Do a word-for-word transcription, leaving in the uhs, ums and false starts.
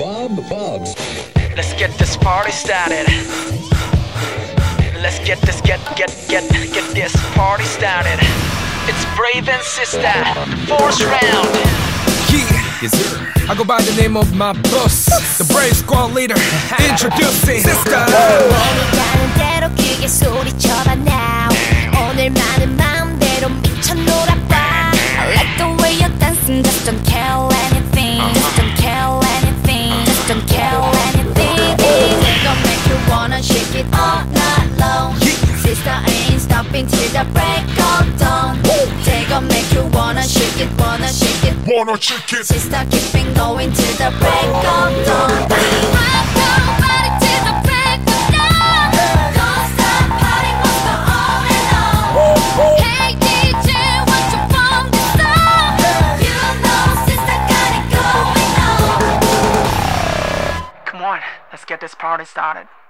Bob Bob's. Let's get this party started. Let's get this, get, get, get, get this party started. It's Brave and Sister, fourth round. Yeah, yes sir. I go by the name of my boss, the Brave Squad leader. Introducing Sister. 몸이 가는 대로 크게 소리쳐봐 now. 오늘만은 마음대로 미쳐 놀아봐. I like the way you're dancing, just don't care anything. Just don't care anything. Just don't care anything. They gon' make you wanna shake it all night long. Sister ain't stopping till the break of dawn. They gon' make you wanna shake it, wanna shake it, wanna shake it. Sister keeping going till the break of dawn. Rock your body till the break of dawn. Don't stop partying, won't go on and on. Hey D J, won't you bump the song? You know Sister got it going on. Come on, let's get this party started.